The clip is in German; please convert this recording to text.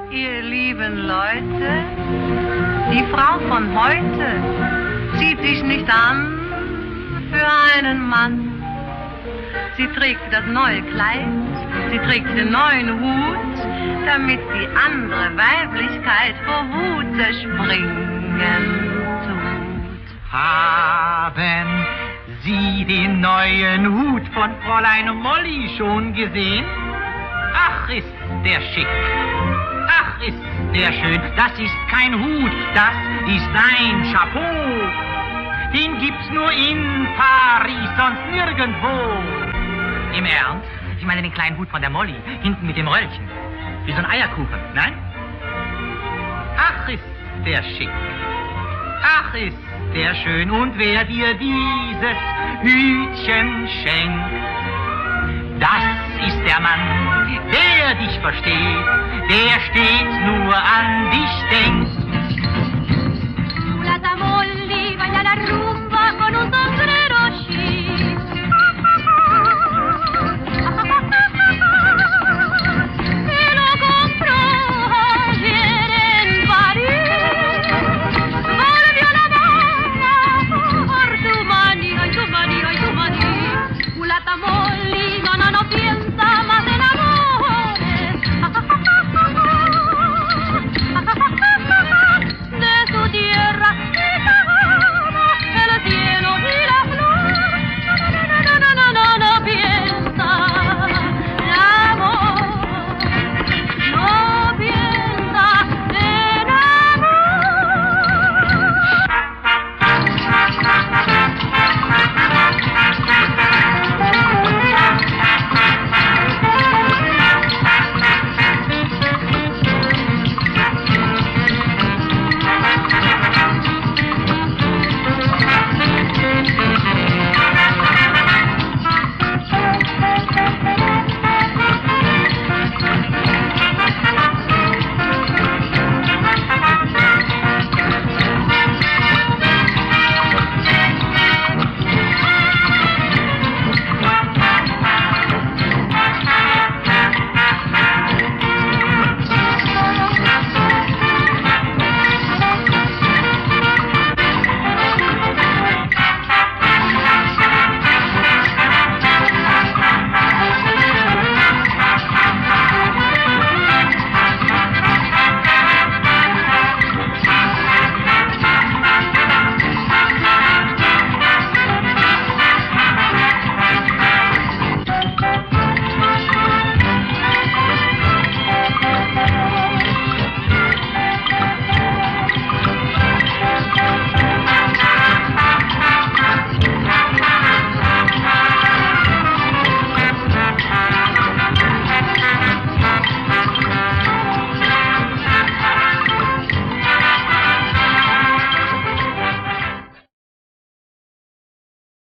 Ihr lieben Leute, die Frau von heute zieht sich nicht an für einen Mann. Sie trägt das neue Kleid, sie trägt den neuen Hut, damit die andere Weiblichkeit vor Wut zerspringen tut. Haben Sie den neuen Hut von Fräulein Molly schon gesehen? Ach, ist der schick. Ach, ist der schön. Das ist kein Hut, das ist ein Chapeau. Den gibt's nur in Paris, sonst nirgendwo. Im Ernst? Ich meine den kleinen Hut von der Molly, hinten mit dem Röllchen. Wie so ein Eierkuchen, nein? Ach, ist der schick. Ach, ist der schön. Und wer dir dieses Hütchen schenkt, das ist der Mann, der dich versteht, der stets nur an dich denkt.